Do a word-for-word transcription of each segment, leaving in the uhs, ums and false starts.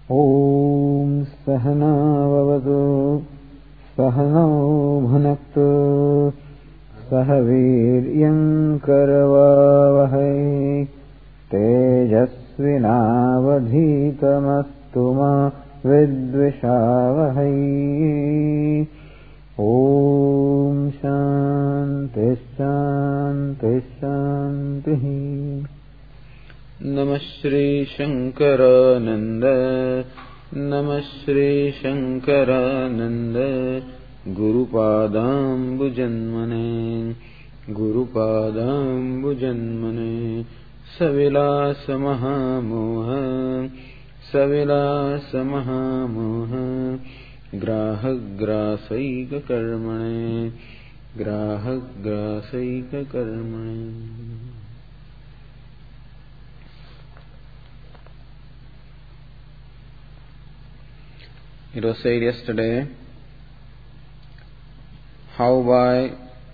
ॐ सहनाववतु सहनौ भुनक्तु सह वीर्यं करवावहै तेजस्विनावधीतमस्तु मा विद्विषावहै। ॐ शान्ति शान्ति शान्तिः। नमः श्री शंकरानंद नमः Shri Shankaranand गुरुपादाम्बुजन्मने गुरुपादाम्बुजन्मने सविलास महामोह सविलास महामोह ग्राहग्रासैक कर्मणे ग्राहग्रासैक कर्मणे। It was said yesterday how by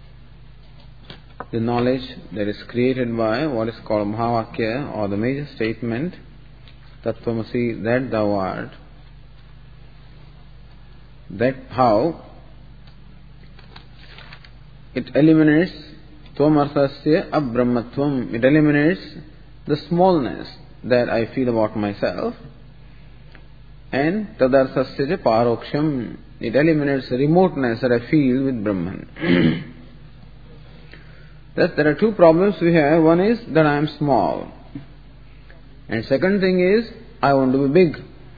the knowledge that is created by what is called Mahavakya, or the major statement, Tattvamasi, that thou art, that how it eliminates Tvamarthasya Abrahmatvam, it eliminates the smallness that I feel about myself. And tadarthasya paroksham, it eliminates the remoteness that I feel with Brahman. Thus, there are two problems we have. One is that I am small. And second thing is, I want to be big.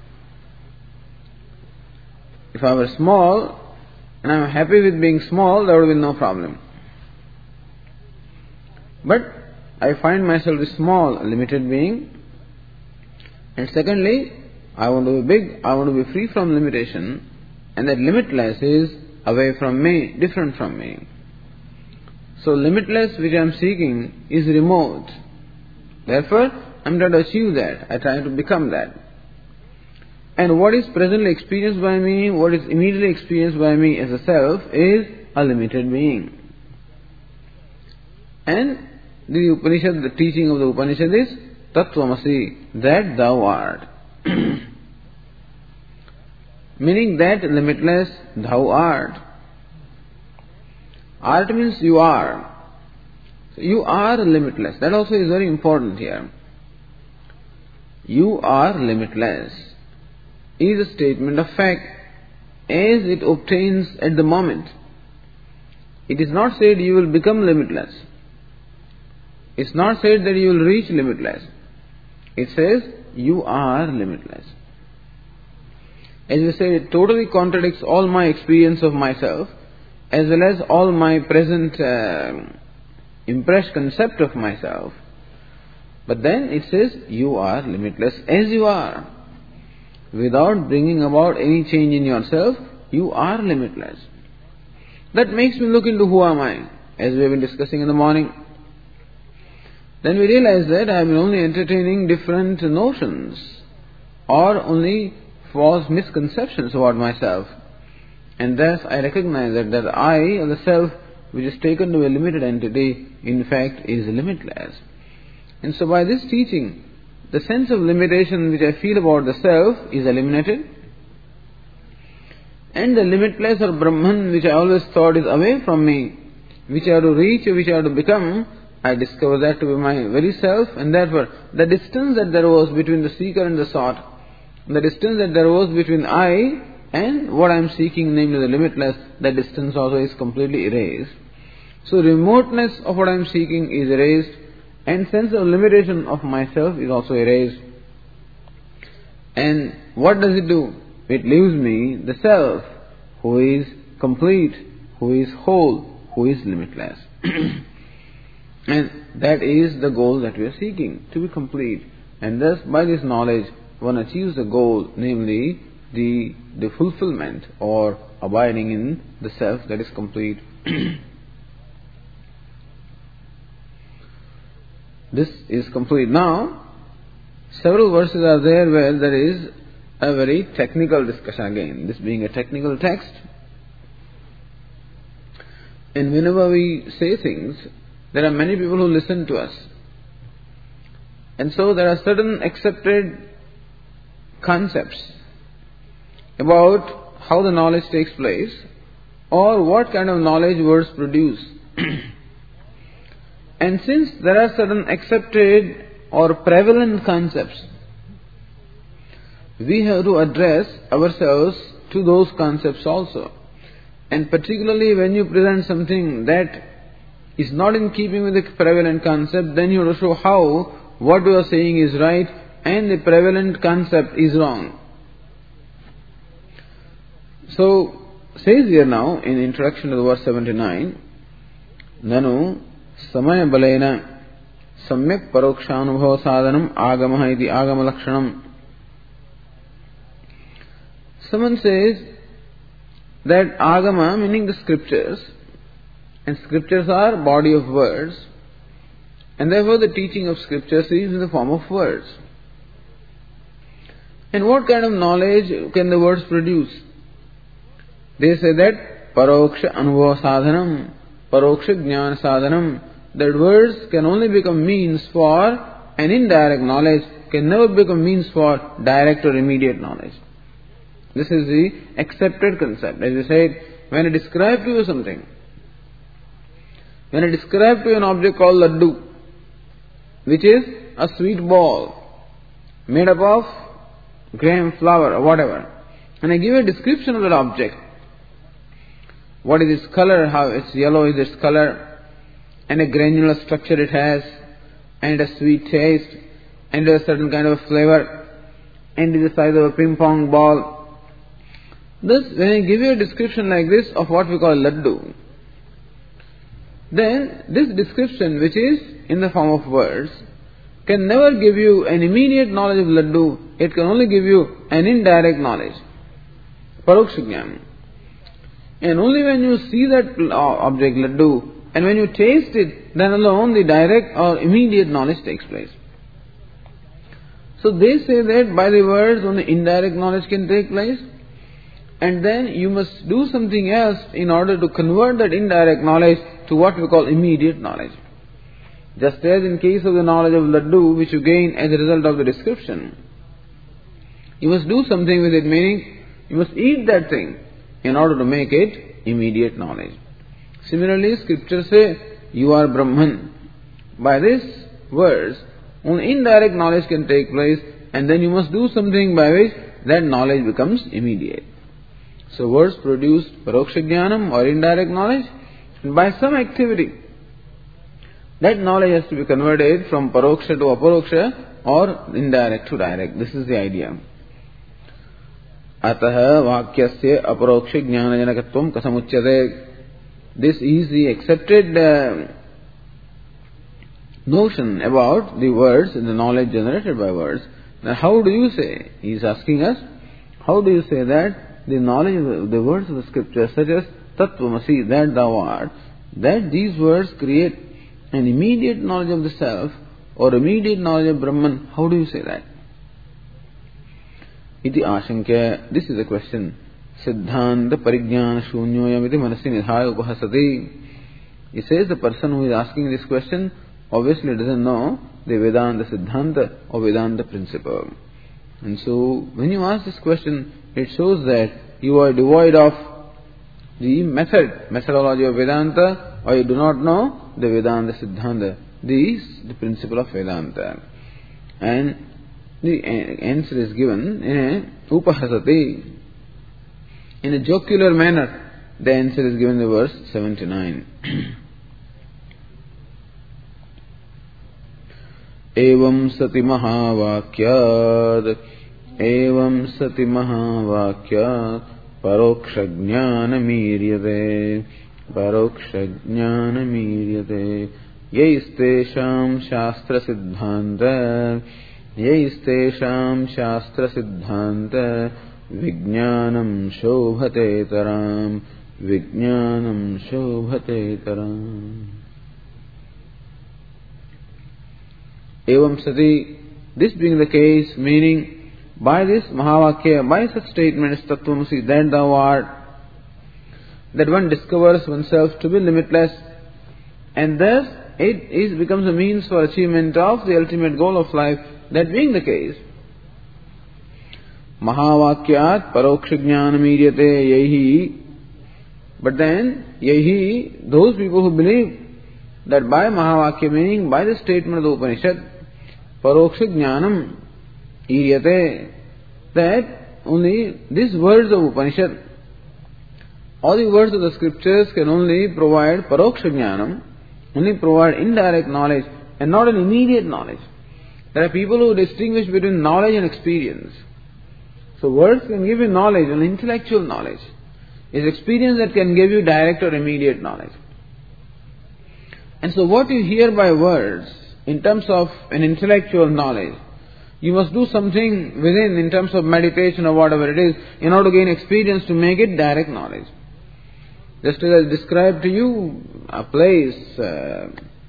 If I were small, and I am happy with being small, there would be no problem. But I find myself a small, a limited being. And secondly, I want to be big, I want to be free from limitation, and that limitless is away from me, different from me. So limitless which I am seeking is remote. Therefore, I am trying to achieve that, I try to become that. And what is presently experienced by me, what is immediately experienced by me as a self is a limited being. And the Upanishad, the teaching of the Upanishad is Tattvamasi, that thou art. Meaning that limitless thou art. Art means you are. So you are limitless. That also is very important here. You are limitless is a statement of fact as it obtains at the moment. It is not said you will become limitless. It's not said that you will reach limitless. It says you are limitless. As we say, it totally contradicts all my experience of myself, as well as all my present uh, impressed concept of myself. But then it says, you are limitless as you are. Without bringing about any change in yourself, you are limitless. That makes me look into who am I, as we have been discussing in the morning. Then we realize that I have been only entertaining different notions, or only false misconceptions about myself. And thus I recognize that that I, or the self, which is taken to be a limited entity, in fact is limitless. And so by this teaching, the sense of limitation which I feel about the self is eliminated. And the limitless or Brahman, which I always thought is away from me, which I have to reach, which I have to become, I discover that to be my very self, and therefore the distance that there was between the seeker and the sought, the distance that there was between I and what I am seeking, namely the limitless, that distance also is completely erased. So remoteness of what I am seeking is erased, and sense of limitation of myself is also erased. And what does it do? It leaves me the self, who is complete, who is whole, who is limitless. And that is the goal that we are seeking, to be complete. And thus, by this knowledge, one achieves the goal, namely the, the fulfillment or abiding in the self that is complete. This is complete. Now, several verses are there where there is a very technical discussion again, this being a technical text. And whenever we say things, there are many people who listen to us. And so there are certain accepted concepts about how the knowledge takes place or what kind of knowledge words produce. And since there are certain accepted or prevalent concepts, we have to address ourselves to those concepts also. And particularly when you present something that is not in keeping with the prevalent concept, then you have to show how what you are saying is right and the prevalent concept is wrong. So, says here now in introduction to the verse seventy-nine, Nanu samaya balena samyak parokshanubhava sadhanam agamaha iti agama lakshanam. Someone says that agama, meaning the scriptures, and scriptures are body of words, and therefore the teaching of scriptures is in the form of words. And what kind of knowledge can the words produce? They say that paroksha anubhava sadhanam, paroksha jnana sadhanam, that words can only become means for an indirect knowledge, can never become means for direct or immediate knowledge. This is the accepted concept. As I said, when I describe to you something, when I describe to you an object called laddu, which is a sweet ball made up of gram flour or whatever, and I give a description of that object, what is its color, how it's yellow is its color, and a granular structure it has, and a sweet taste, and a certain kind of flavor, and is the size of a ping pong ball. Thus, when I give you a description like this of what we call laddu, then this description, which is in the form of words, can never give you an immediate knowledge of laddu. It can only give you an indirect knowledge, paroksha jnana. And only when you see that object laddu and when you taste it, then alone the direct or immediate knowledge takes place. So they say that by the words only indirect knowledge can take place. And then you must do something else in order to convert that indirect knowledge to what we call immediate knowledge. Just as in case of the knowledge of laddu, which you gain as a result of the description, you must do something with it, meaning you must eat that thing in order to make it immediate knowledge. Similarly, scriptures say, you are Brahman. By these words, only indirect knowledge can take place, and then you must do something by which that knowledge becomes immediate. So words produce paroksha jnanam or indirect knowledge, and by some activity, that knowledge has to be converted from paroksha to aparoksha or indirect to direct. This is the idea. Ataha vakyasya aparoksha jnana janakatvam kasamuchyate. This is the accepted uh, notion about the words and the knowledge generated by words. Now how do you say? He is asking us, how do you say that the knowledge of the words of the scripture, such as Tattvamasi, that thou art, that these words create an immediate knowledge of the self or immediate knowledge of Brahman? How do you say that? Iti ashankya. This is a question. Siddhanta parigyan shunyoyam iti manasi nidhaya upahasati. He says the person who is asking this question obviously doesn't know the Vedanta Siddhanta or Vedanta principle. And so, when you ask this question, it shows that you are devoid of the method, methodology of Vedanta, or you do not know the Vedanta Siddhanta, the, the principle of Vedanta. And the answer is given in a upahasati, in a jocular manner. The answer is given in the verse seventy-nine. Evam sati mahavakyad, evam sati mahavakyad, paroksha jnana miryate, paroksha jnana miryate, yaistesham shastra siddhanta, yaistesham shastra siddhanta, vijnanam shobhate taram, vijnanam shobhate taram. Evam sati, this being the case, meaning by this Mahavakya, by such statements, Tattvamasi, that thou art, that one discovers oneself to be limitless, and thus it is becomes a means for achievement of the ultimate goal of life. That being the case, Mahavakyat paroksha jnana midyate yahi. But then, yahi, those people who believe that by Mahavakya, meaning by the statement of the Upanishad, paroksha jnanam iryate, that only these words of Upanishad, all the words of the scriptures can only provide paroksha jnanam, only provide indirect knowledge and not an immediate knowledge. There are people who distinguish between knowledge and experience. So words can give you knowledge, an intellectual knowledge. It's experience that can give you direct or immediate knowledge. And so what you hear by words, in terms of an intellectual knowledge, you must do something within, in terms of meditation or whatever it is, in order to gain experience to make it direct knowledge. Just as I described to you a place uh,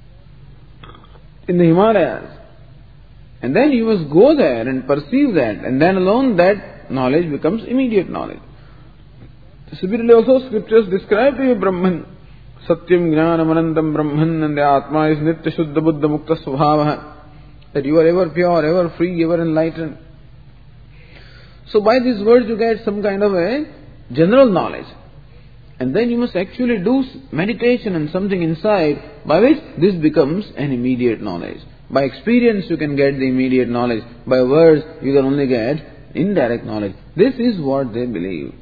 in the Himalayas, and then you must go there and perceive that, and then alone that knowledge becomes immediate knowledge. Similarly also scriptures describe to you Brahman, Satyam Jnanam Anantam Brahman, and the Atma is Nitya Shuddha Buddha Mukta Svabhava, that you are ever pure, ever free, ever enlightened. So by these words you get some kind of a general knowledge. And then you must actually do meditation and something inside by which this becomes an immediate knowledge. By experience you can get the immediate knowledge. By words you can only get indirect knowledge. This is what they believe.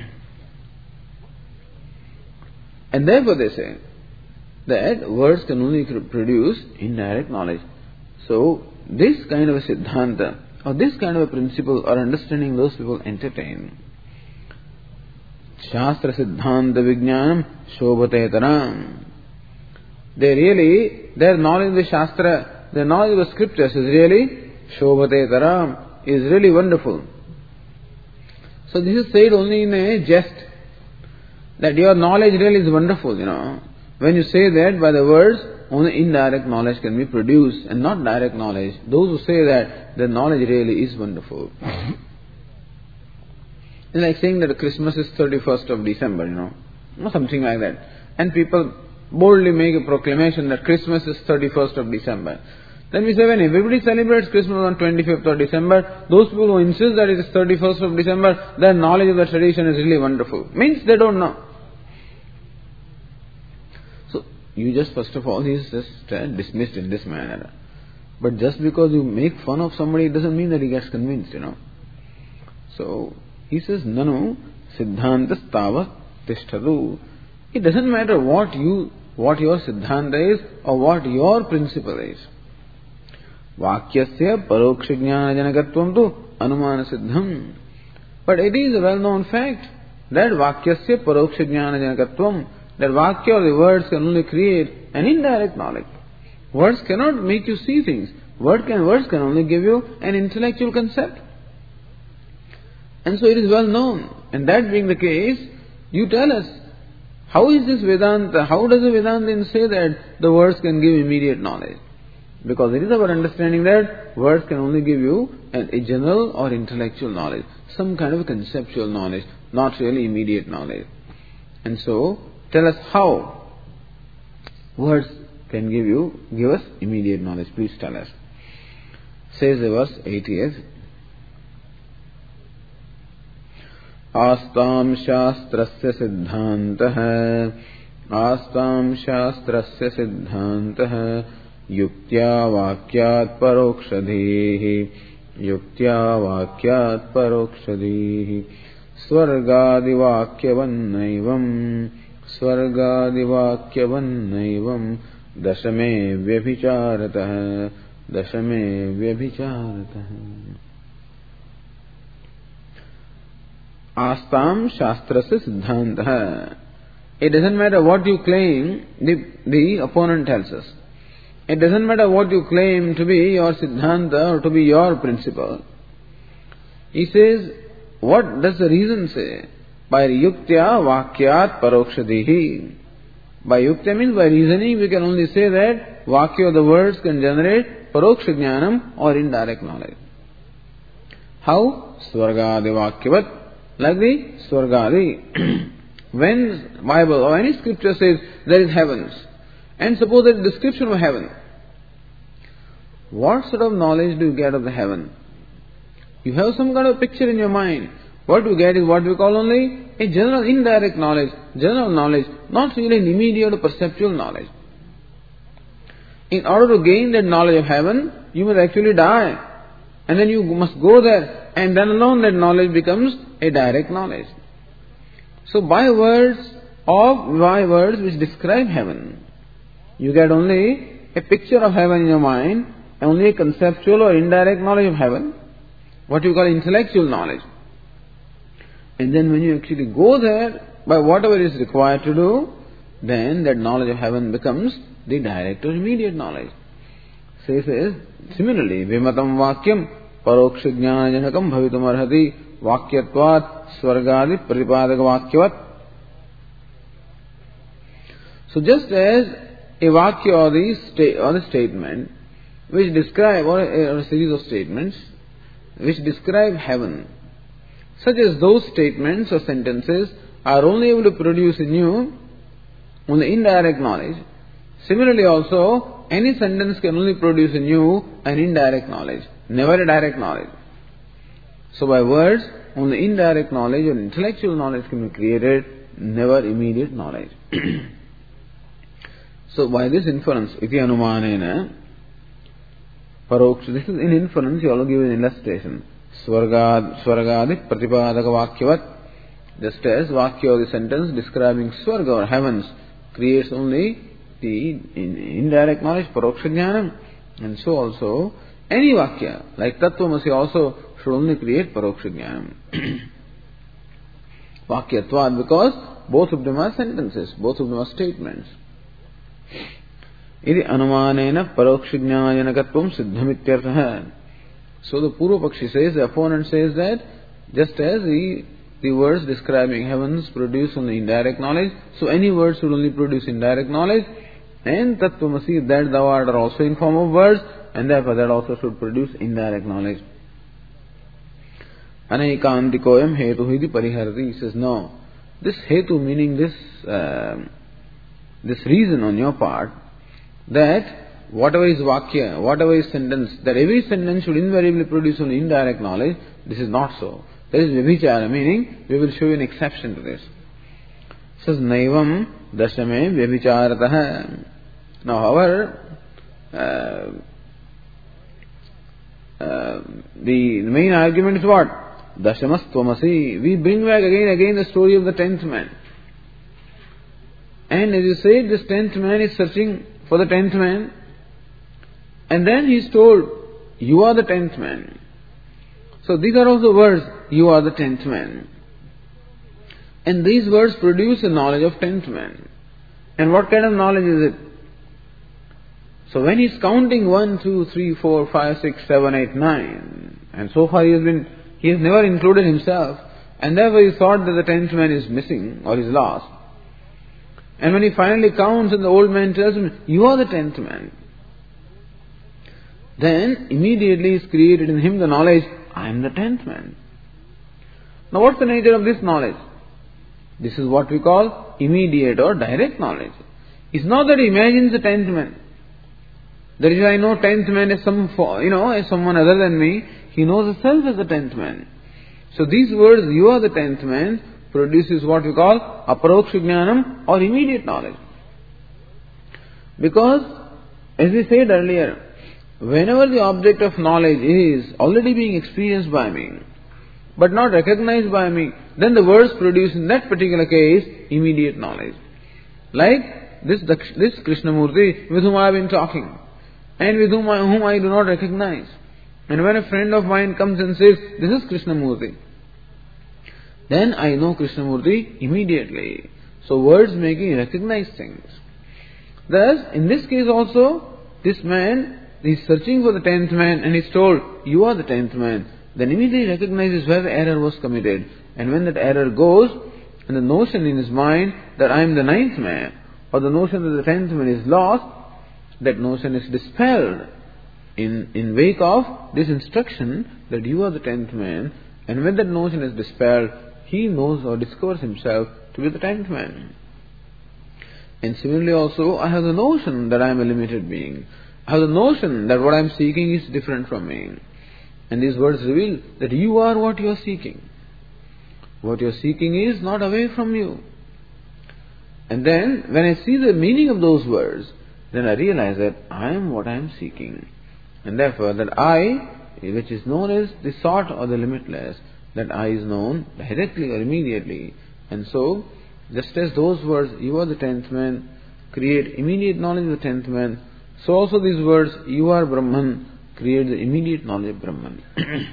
And therefore they say that words can only produce indirect knowledge. So this kind of a siddhanta or this kind of a principle or understanding those people entertain. Shastra siddhanta vijnanam shobhate taram. They really, their knowledge of the Shastra, their knowledge of the scriptures is really shobhate taram, is really wonderful. So this is said only in a jest, that your knowledge really is wonderful, you know. When you say that by the words, only indirect knowledge can be produced and not direct knowledge. Those who say that, their knowledge really is wonderful. It's like saying that Christmas is thirty-first of December, you know, or something like that. And people boldly make a proclamation that Christmas is thirty-first of December. Then we say when everybody celebrates Christmas on twenty-fifth of December, those people who insist that it is thirty-first of December, their knowledge of the tradition is really wonderful. Means they don't know. So you just first of all, he is just uh, dismissed in this manner. But just because you make fun of somebody, it doesn't mean that he gets convinced, you know. So he says, Nanu siddhanta stava tishtadu. It doesn't matter what you, what your siddhanta is or what your principle is. Vakyasya paroksha jnana janakatvam tu anumana siddham. But it is a well-known fact that vakyasya paroksha jnana janakatvam, that vakya or the words can only create an indirect knowledge. Words cannot make you see things. Word can, words can only give you an intellectual concept. And so it is well known. And that being the case, you tell us, how is this Vedanta, how does the Vedanta say that the words can give immediate knowledge? Because it is our understanding that words can only give you a general or intellectual knowledge, some kind of a conceptual knowledge, not really immediate knowledge. And so, tell us how words can give you, give us immediate knowledge. Please tell us. Says the verse eightieth. Astam shastrasya siddhantah, astam shastrasya siddhantah, yuktya vakyat parokshadhihi, yuktya vakyat parokshadhihi, swargadi vakyavannaivam, swargadi vakyavannaivam, dashame vyabhicharatah, dashame vyabhicharatah. Astam shastrasya siddhantah. It doesn't matter what you claim, the, the opponent tells us. It doesn't matter what you claim to be your siddhanta or to be your principle. He says, what does the reason say? By yuktya vakyat parokshadihi. By yuktya means by reasoning we can only say that vakya, the words, can generate paroksha jnanam or indirect knowledge. How? Swargadi vakyavat. Like the Swargadi. When Bible or any scripture says there is heavens, and suppose there is a description of heaven, what sort of knowledge do you get of the heaven? You have some kind of picture in your mind. What you get is what we call only a general indirect knowledge, general knowledge, not really an immediate perceptual knowledge. In order to gain that knowledge of heaven, you must actually die. And then you must go there, and then alone that knowledge becomes a direct knowledge. So by words of, by words which describe heaven, you get only a picture of heaven in your mind, only a conceptual or indirect knowledge of heaven, what you call intellectual knowledge. And then when you actually go there, by whatever is required to do, then that knowledge of heaven becomes the direct or immediate knowledge. So he says, similarly, vimatam vakyam paroksha jnana janakam bhavitum arhati vakyatvat swargadi pratipadak vakyavat. So just as a vakya or the, sta- or the statement which describe, or a, or a series of statements which describe heaven, such as those statements or sentences are only able to produce in you only indirect knowledge. Similarly also, any sentence can only produce in you an indirect knowledge, never a direct knowledge. So by words, only indirect knowledge or intellectual knowledge can be created, never immediate knowledge. So by this inference, iti anumanena, paroksha, this is in inference, you will give an illustration. Swargad, swargadi pratipadaka vakyavat, just as vakya or the sentence describing swarga or heavens creates only the in, indirect knowledge, paroksha jnanam, and so also any vakya like tattvamasi also should only create paroksha jnanam. Vakyatvad, because both of them are sentences, both of them are statements. Iti anumanena paroksha jnanajanakatvam siddhamityartha. So the Purva Pakshi says, the opponent says that just as the, the words describing heavens produce only indirect knowledge, so any words should only produce indirect knowledge, and tattvamasi, that thou art, are also in form of words, and therefore that also should produce indirect knowledge. Anaikantikoyam hetu hiti pariharati. He says, no, this hetu, meaning this, uh, this reason on your part, that whatever is vakya, whatever is sentence, that every sentence should invariably produce only indirect knowledge, this is not so. That is vyabhichara, meaning we will show you an exception to this. It says, naivam dashame vyabhicharataha. Now, however, uh, uh, the main argument is what? Dashamas tvamasi. We bring back again and again the story of the tenth man. And as you say, this tenth man is searching for the tenth man, and then he is told, you are the tenth man. So these are also words, you are the tenth man. And these words produce a knowledge of tenth man. And what kind of knowledge is it? So when he is counting one, two, three, four, five, six, seven, eight, nine, and so far he has been, he has never included himself, and therefore he thought that the tenth man is missing or is lost. And when he finally counts and the old man tells him, you are the tenth man, then immediately is created in him the knowledge, I am the tenth man. Now what's the nature of this knowledge? This is what we call immediate or direct knowledge. It's not that he imagines the tenth man. That is, I know tenth man as some, you know, as someone other than me. He knows himself as the tenth man. So these words, you are the tenth man, produces what we call aparoksha jnanam or immediate knowledge. Because, as we said earlier, whenever the object of knowledge is already being experienced by me, but not recognized by me, then the words produce in that particular case immediate knowledge. Like this, this Krishnamurti with whom I have been talking, and with whom I, whom I do not recognize. And when a friend of mine comes and says, this is Krishnamurti, then I know Krishnamurti immediately. So words make me recognize things. Thus, in this case also, this man is searching for the tenth man and is told, you are the tenth man. Then immediately recognizes where the error was committed. And when that error goes, and the notion in his mind that I am the ninth man, or the notion that the tenth man is lost, that notion is dispelled in, in wake of this instruction that you are the tenth man. And when that notion is dispelled, he knows or discovers himself to be the tenth man. And similarly also, I have the notion that I am a limited being. I have the notion that what I am seeking is different from me. And these words reveal that you are what you are seeking. What you are seeking is not away from you. And then, when I see the meaning of those words, then I realize that I am what I am seeking. And therefore, that I, which is known as the sought or the limitless, that I is known directly or immediately. And so, just as those words, you are the tenth man, create immediate knowledge of the tenth man, so also these words, you are Brahman, create the immediate knowledge of Brahman.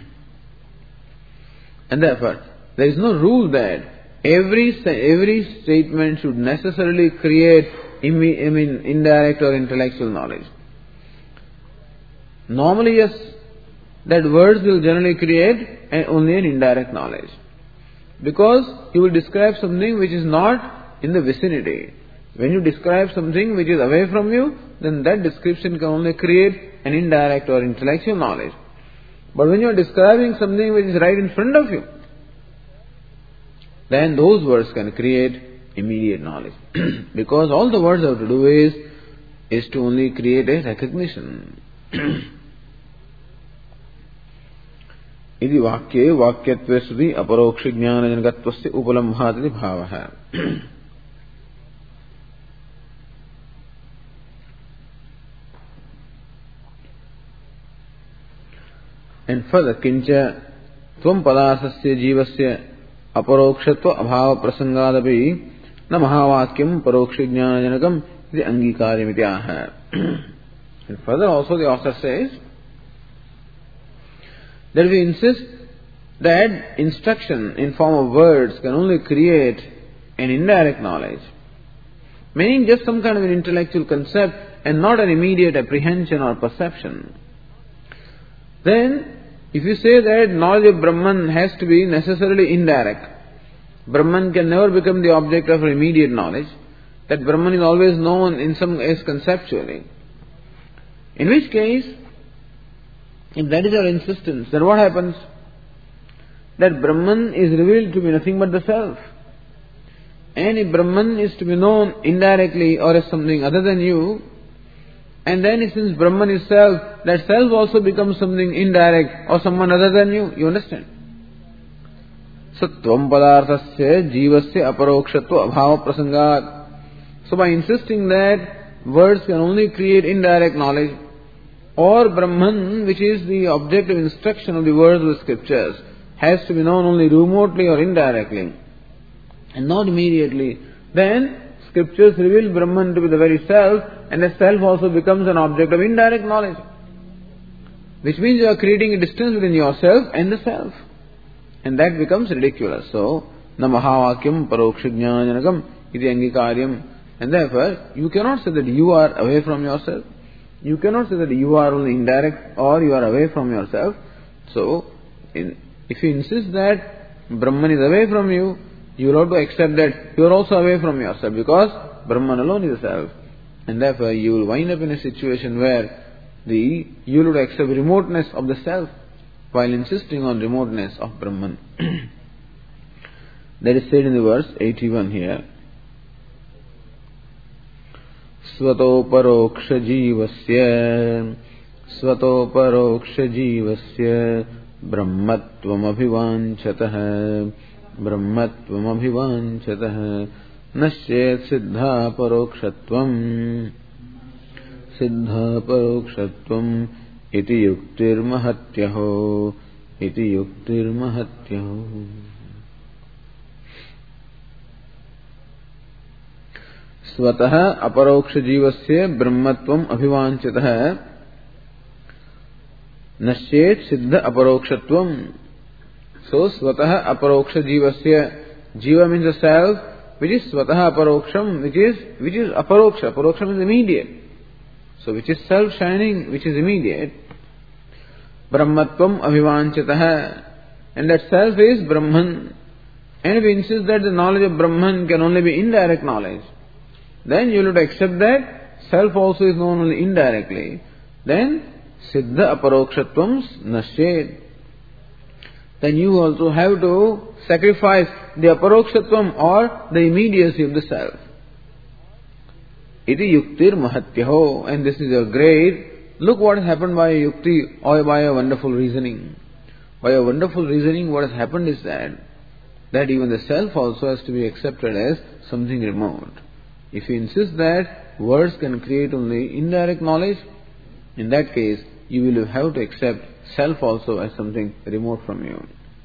And therefore, there is no rule that every every statement should necessarily create I mean indirect or intellectual knowledge. Normally, yes, that words will generally create only an indirect knowledge. Because you will describe something which is not in the vicinity. When you describe something which is away from you, then that description can only create an indirect or intellectual knowledge. But when you are describing something which is right in front of you, then those words can create immediate knowledge. Because all the words have to do is, is to only create a recognition. इति वाक्ये वाक्यत्वे सति अपरोक्ष ज्ञानजनकत्वस्य उपलम्भाति भावः. And further, kincha tvam padarthasya jivasya aparokshत्व अभाव प्रसंगादपि न महावाक्यम परोक्ष ज्ञानजनकम इति अंगीकार्यमिति आह. And further also the author says that we insist that instruction in form of words can only create an indirect knowledge, meaning just some kind of an intellectual concept and not an immediate apprehension or perception. Then, if you say that knowledge of Brahman has to be necessarily indirect, Brahman can never become the object of immediate knowledge, that Brahman is always known in some ways conceptually, in which case, if that is your insistence, then what happens? That Brahman is revealed to be nothing but the self. And if Brahman is to be known indirectly or as something other than you, and then since Brahman is self, that self also becomes something indirect or someone other than you. You understand? So, tvam padarthasya jivasya aparokshatva abhava prasangat. So, by insisting that words can only create indirect knowledge, or Brahman, which is the object of instruction of the words of the scriptures, has to be known only remotely or indirectly, and not immediately, then scriptures reveal Brahman to be the very self, and the self also becomes an object of indirect knowledge. Which means you are creating a distance between yourself and the self. And that becomes ridiculous. So, na mahavakyam paroksha jnanajanakam iti angikaryam. And therefore, you cannot say that you are away from yourself. You cannot say that you are only indirect or you are away from yourself. So, in, if you insist that Brahman is away from you, you will have to accept that you are also away from yourself, because Brahman alone is the self. And therefore, you will wind up in a situation where the you will accept remoteness of the self while insisting on remoteness of Brahman. That is said in the verse eighty-one here. Svato paroksha jivasya Svato paroksha jivasya Brahmatvam abhivanchatah Brahmatvam abhivanchatah Nasyet siddha parokshatvam Siddha parokshatvam Iti yuktir mahatyaho Iti yuktir mahatyaho. Swatah aparoksha jivasya brahmatvam abhivanchatah Nasyet siddha aparokshatvam. So, swatah aparoksha jivasya, jiva means the self, which is swatah aparoksham, which is which is aparoksha. Aparoksham is immediate. So, which is self-shining, which is immediate. Brahmatvam abhivanchatah. And that self is Brahman. And if we insist that the knowledge of Brahman can only be indirect knowledge, then you will have to accept that self also is known only indirectly. Then, siddha aparokshatvam nasyet. Then you also have to sacrifice the aparokshatvam or the immediacy of the self. Iti yuktir mahatyaho. And this is a great, look what has happened by a yukti or by a wonderful reasoning. By a wonderful reasoning, what has happened is that, that even the self also has to be accepted as something remote. If you insist that words can create only indirect knowledge, in that case, you will have to accept self also as something remote from you.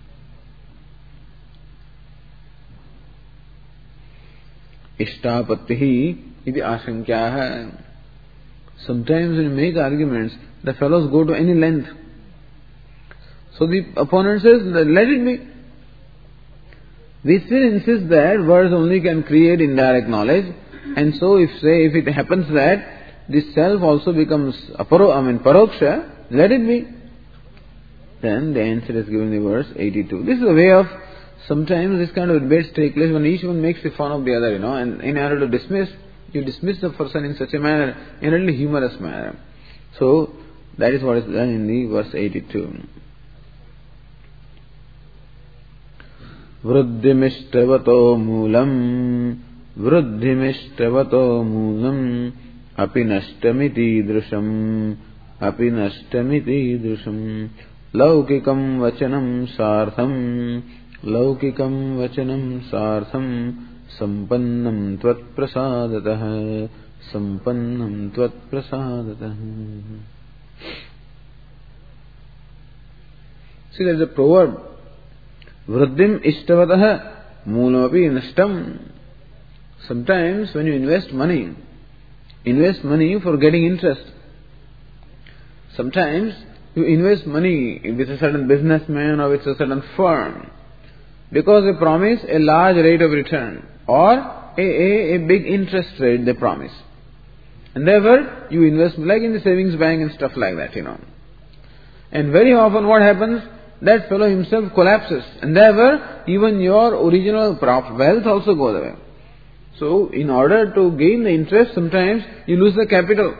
Ishtapattihi iti ashankyaha. Sometimes when you make arguments, the fellows go to any length. So the opponent says, let it be. We still insist that words only can create indirect knowledge, and so if say if it happens that this self also becomes aparo, I mean paroksha, let it be. Then the answer is given in the verse eighty-two. This is a way of, sometimes this kind of debates take place when each one makes fun of the other, you know, and in order to dismiss, you dismiss the person in such a manner, in a really humorous manner. So that is what is done in the verse eighty-two. Vruddhimishtravato moolam, vruddhimishtravato moolam, api nashtamiti drusham, api nashtamiti drusham, laukikam vachanam sartham, laukikam vachanam sartham, sampannam tvat prasadatah, sampannam tvat prasadatah. See, there is a proverb, Vruddhim ishtavatah moolapi nashtam. Sometimes when you invest money, invest money for getting interest. Sometimes you invest money with a certain businessman or with a certain firm because they promise a large rate of return or a, a, a big interest rate they promise. And therefore you invest like in the savings bank and stuff like that, you know. And very often what happens? That fellow himself collapses, and therefore even your original wealth also goes away. So in order to gain the interest, sometimes you lose the capital.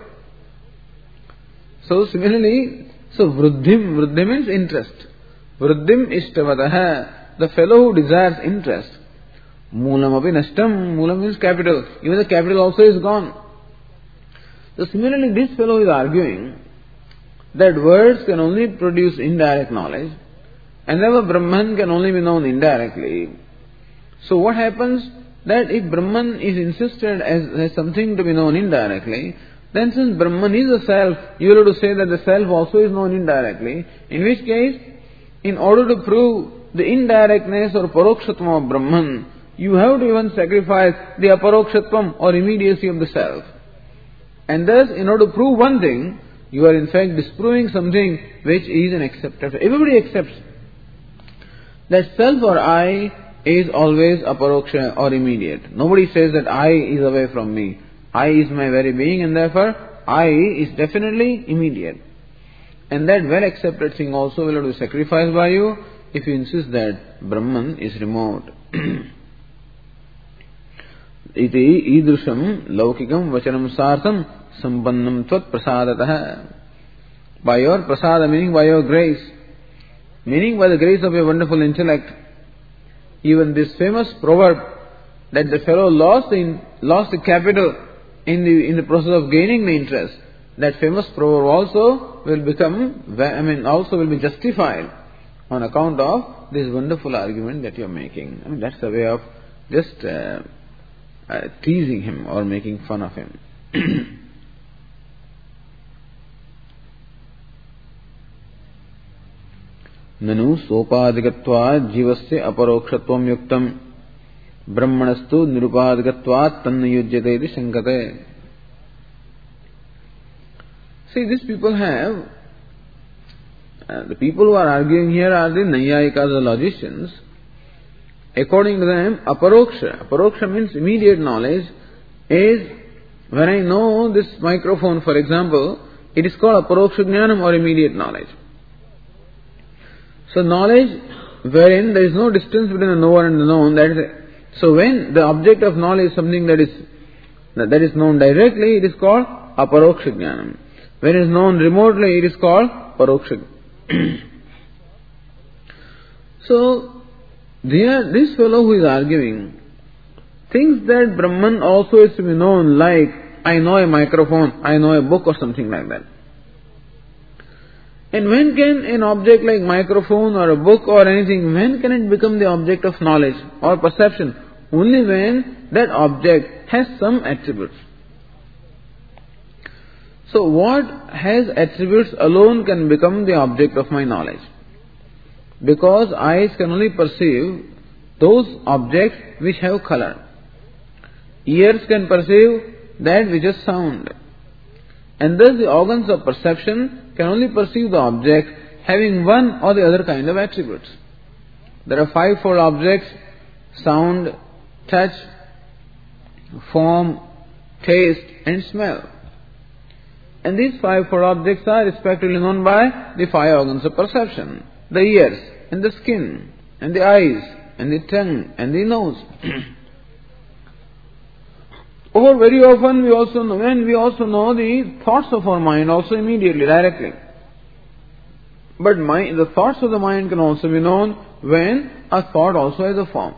So similarly, so vruddhim, vruddhim means interest. Vruddhim ishtavadaha, the fellow who desires interest. Moolam api nashtam, moolam means capital. Even the capital also is gone. So similarly, this fellow is arguing that words can only produce indirect knowledge, and therefore Brahman can only be known indirectly. So what happens? That if Brahman is insisted as, as something to be known indirectly, then since Brahman is a self, you will have to say that the self also is known indirectly, in which case, in order to prove the indirectness or parokshatvam of Brahman, you have to even sacrifice the aparokshatvam or immediacy of the self. And thus, in order to prove one thing, you are in fact disproving something which is an accepted. Everybody accepts that self or I is always aparoksha or immediate. Nobody says that I is away from me. I is my very being, and therefore I is definitely immediate. And that well accepted thing also will have to be sacrificed by you if you insist that Brahman is remote. Iti idrusham laukikam vachanam sartham sampannam tvat prasadatah. By your prasada, meaning by your grace, meaning by the grace of your wonderful intellect, even this famous proverb that the fellow lost the, lost the capital in the in the process of gaining the interest, that famous proverb also will become, I mean, also will be justified on account of this wonderful argument that you are making. I mean, that's a way of just uh, uh, teasing him or making fun of him. Nanu sopadikatvat jivasya aparokshatvam yuktam brahmanastu nirupadikatvat tannayujyate iti shankate. See, these people have, uh, the people who are arguing here are the Naiyayikas, the logicians. According to them, aparoksha, aparoksha means immediate knowledge, is when I know this microphone, for example, it is called aparoksha jnanam or immediate knowledge. So knowledge wherein there is no distance between the knower and the known, that is a, so when the object of knowledge is something that is that is known directly, it is called aparoksha jnanam. When it is known remotely, it is called paroksha. So there, this fellow who is arguing thinks that Brahman also is to be known like I know a microphone, I know a book or something like that. And when can an object like microphone or a book or anything, when can it become the object of knowledge or perception? Only when that object has some attributes. So what has attributes alone can become the object of my knowledge. Because eyes can only perceive those objects which have color. Ears can perceive that which is sound. And thus the organs of perception can only perceive the object having one or the other kind of attributes. There are fivefold objects: sound, touch, form, taste and smell. And these fivefold objects are respectively known by the five organs of perception: the ears and the skin and the eyes and the tongue and the nose. Or very often we also know, and we also know the thoughts of our mind also immediately, directly. But mind, the thoughts of the mind can also be known when a thought also has a form.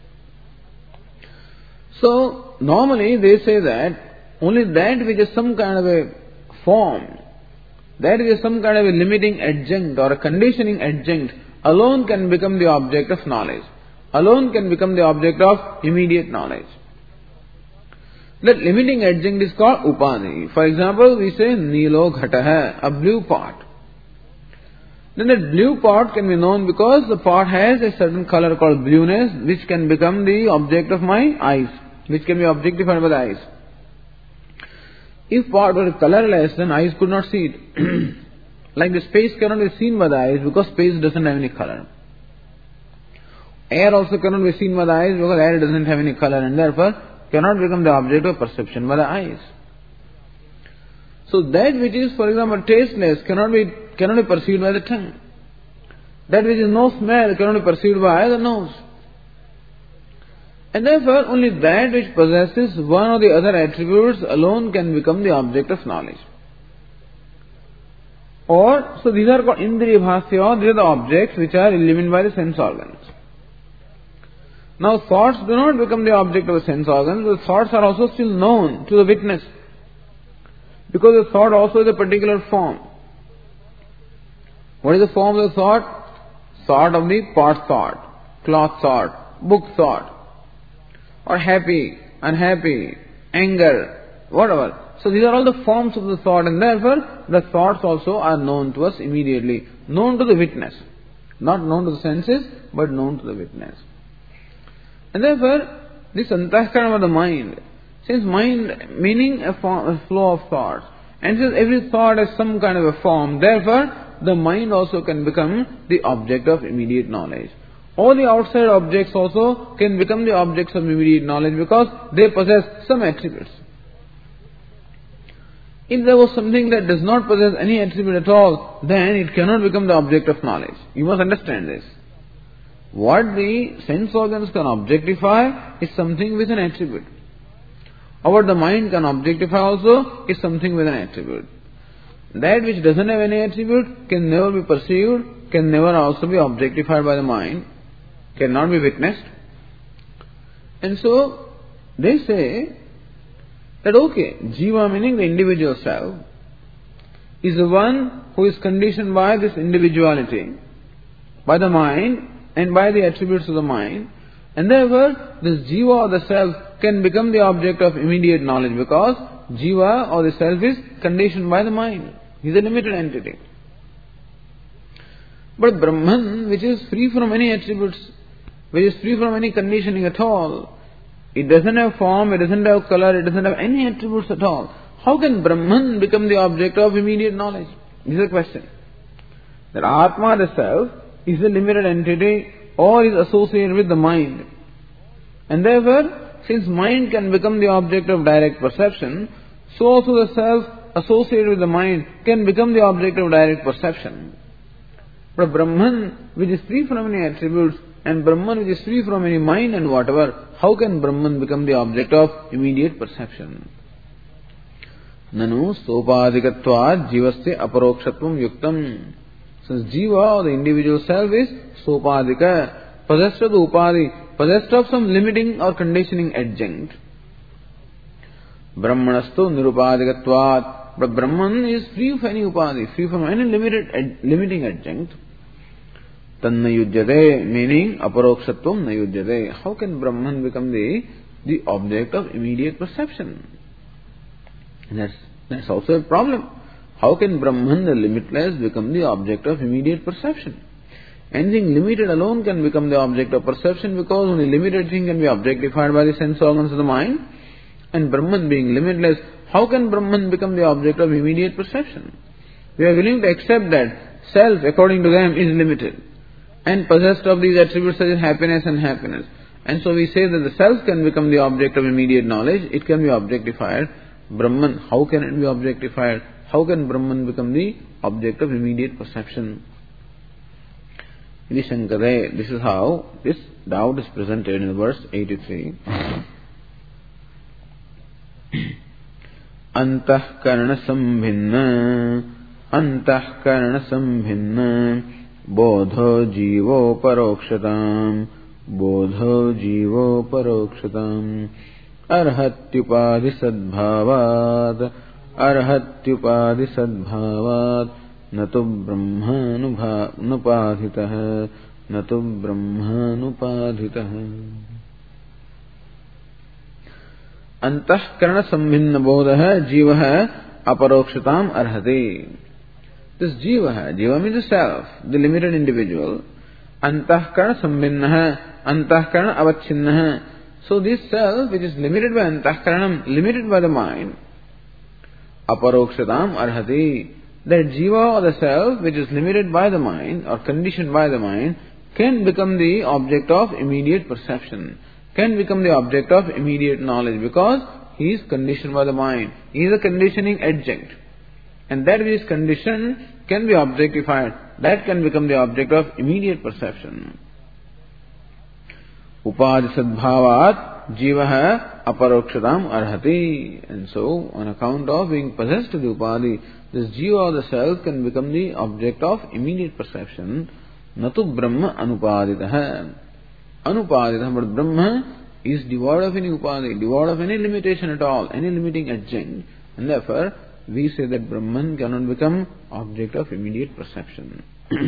So normally they say that only that which is some kind of a form, that is some kind of a limiting adjunct or a conditioning adjunct, alone can become the object of knowledge. Alone can become the object of immediate knowledge. That limiting adjunct is called upadhi. For example, we say nilo ghataha, a blue pot. Then that blue pot can be known because the pot has a certain color called blueness, which can become the object of my eyes, which can be objectified by the eyes. If pot were colorless, then eyes could not see it. Like the space cannot be seen by the eyes because space doesn't have any color. Air also cannot be seen by the eyes because air doesn't have any color, and therefore cannot become the object of perception by the eyes. So that which is, for example, tasteless cannot be cannot be perceived by the tongue. That which is no smell cannot be perceived by the nose. And therefore only that which possesses one or the other attributes alone can become the object of knowledge. Or, so these are called indriya bhasya, these are the objects which are illumined by the sense organs. Now thoughts do not become the object of the sense organs, the thoughts are also still known to the witness. Because the thought also is a particular form. What is the form of the thought? Thought of the pot thought, cloth thought, book thought, or happy, unhappy, anger, whatever. So these are all the forms of the thought, and therefore the thoughts also are known to us immediately, known to the witness. Not known to the senses, but known to the witness. And therefore, this antahkarana of the mind, since mind meaning a, form, a flow of thoughts, and since every thought has some kind of a form, therefore the mind also can become the object of immediate knowledge. All the outside objects also can become the objects of immediate knowledge because they possess some attributes. If there was something that does not possess any attribute at all, then it cannot become the object of knowledge. You must understand this. What the sense organs can objectify is something with an attribute. Or what the mind can objectify also is something with an attribute. That which doesn't have any attribute can never be perceived, can never also be objectified by the mind, cannot be witnessed. And so, they say that okay, jiva meaning the individual self is the one who is conditioned by this individuality, by the mind and by the attributes of the mind, and therefore this jiva or the self can become the object of immediate knowledge because jiva or the self is conditioned by the mind. He is a limited entity. But Brahman, which is free from any attributes, which is free from any conditioning at all, it doesn't have form, it doesn't have color, it doesn't have any attributes at all. How can Brahman become the object of immediate knowledge? This is the question. That Atma, the self, is a limited entity or is associated with the mind. And therefore, since mind can become the object of direct perception, so also the self associated with the mind can become the object of direct perception. But Brahman, which is free from any attributes, and Brahman which is free from any mind and whatever, how can Brahman become the object of immediate perception? Nanu sopadikatvad jivasya aparokshatvam yuktam. Since jiva or the individual self is sopadika, possessed of the upadi, possessed of some limiting or conditioning adjunct. Brahmanastu nirupadikatvad. But Brahman is free of any upadhi, free from any limited ad, limiting adjunct. Tanna yujyate, meaning aparokshatvam na yujyate. How can Brahman become the, the object of immediate perception? And that's, that's also a problem. How can Brahman, the limitless, become the object of immediate perception? Anything limited alone can become the object of perception, because only limited thing can be objectified by the sense organs of the mind. And Brahman being limitless, how can Brahman become the object of immediate perception? We are willing to accept that self, according to them, is limited and possessed of these attributes such as happiness and happiness. And so we say that the self can become the object of immediate knowledge, it can be objectified. Brahman, how can it be objectified? How can Brahman become the object of immediate perception? This is how this doubt is presented in verse eighty-three. Antah karana sambhinna, antah karana sambhinna, bodho jivo parokshatam, bodho jivo parokshatam, arhatyupadi sadbhavad, arhatyupadi sadbhavad, natu brahmanupadhitah, natu brahmanupadhitah. Antahkarana sambhinna bodha jiva aparokshatam arhati. This jiva, jiva means the self, the limited individual. Antahkarana sambhinna, antahkarana avachinna. So this self, which is limited by antahkaranam, limited by the mind, aparokshatam arhati. That jiva or the self, which is limited by the mind or conditioned by the mind, can become the object of immediate perception, can become the object of immediate knowledge, because he is conditioned by the mind. He is a conditioning adjunct. And that which is conditioned can be objectified. That can become the object of immediate perception. Upadi sadbhavat jivaha aparokshatam arhati. And so, on account of being possessed of the upadi, this jiva or the self can become the object of immediate perception. Natu brahma anupaditah. Anupaditah, but Brahma is devoid of any upadi, devoid of any limitation at all, any limiting adjunct. And therefore, we say that Brahman cannot become object of immediate perception.